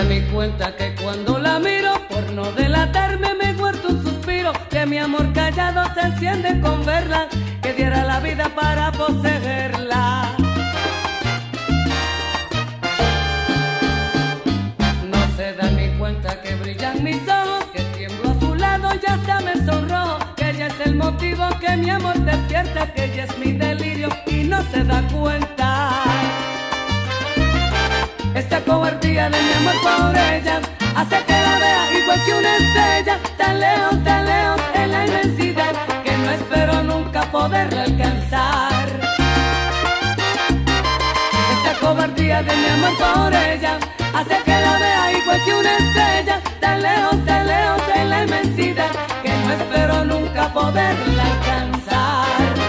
ni cuenta que cuando la miro, por no delatarme me guardo un suspiro, que mi amor callado se enciende con verla, que diera la vida para poseerla. No se da ni cuenta que brillan mis ojos, que tiemblo a su lado y hasta me sonrojo, que ella es el motivo que mi amor despierta, que ella es mi delirio y no se da cuenta. Esta cobardía de mi amor por ella hace que la vea igual que una estrella, tan lejos en la inmensidad, que no espero nunca poderla alcanzar. Esta cobardía de mi amor por ella hace que la vea igual que una estrella, tan lejos en la inmensidad, que no espero nunca poderla alcanzar.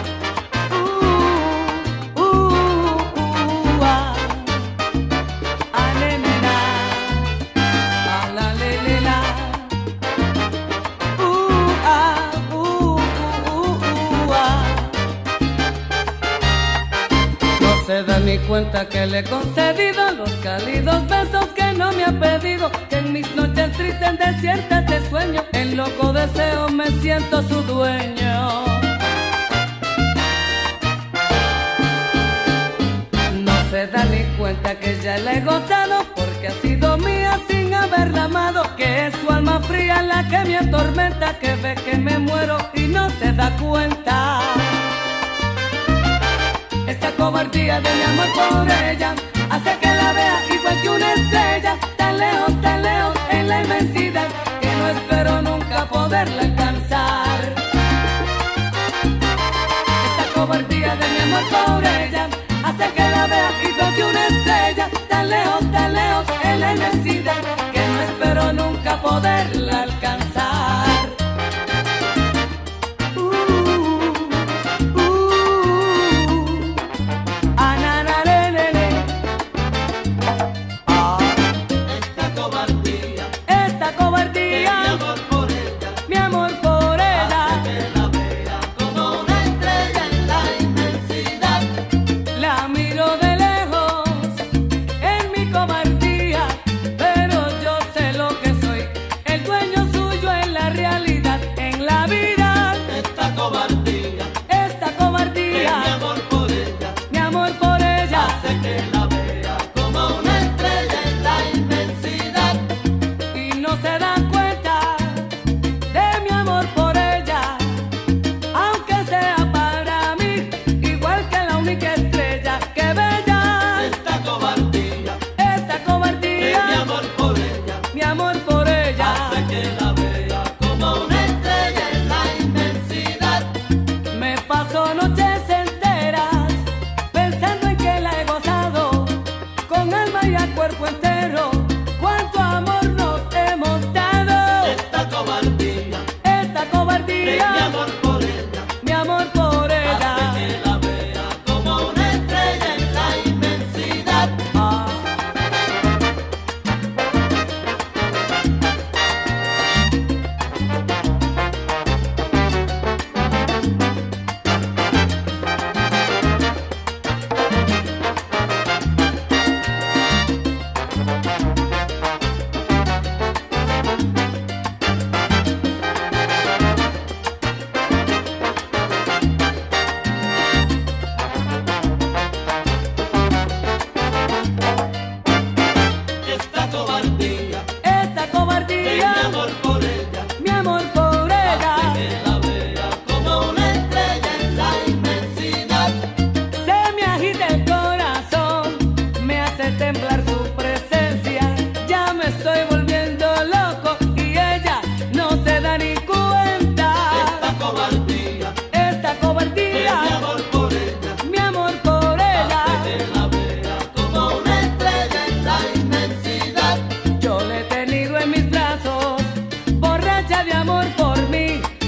Se da ni cuenta que le he concedido los cálidos besos que no me ha pedido, que en mis noches tristes desiertas de sueño, en loco deseo me siento su dueño. No se da ni cuenta que ya la he gozado, porque ha sido mía sin haberla amado, que es su alma fría la que me atormenta, que ve que me muero y no se da cuenta. Esta cobardía de mi amor por ella hace que la vea igual que una estrella, tan lejos en la inmensidad, que no espero nunca poderla alcanzar. Esta cobardía de mi amor por ella hace que la vea igual que una estrella, tan lejos en la inmensidad, que no espero nunca poderla alcanzar.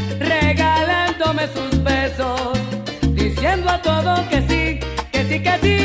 Sus besos, diciendo a todo que sí, que sí, que sí.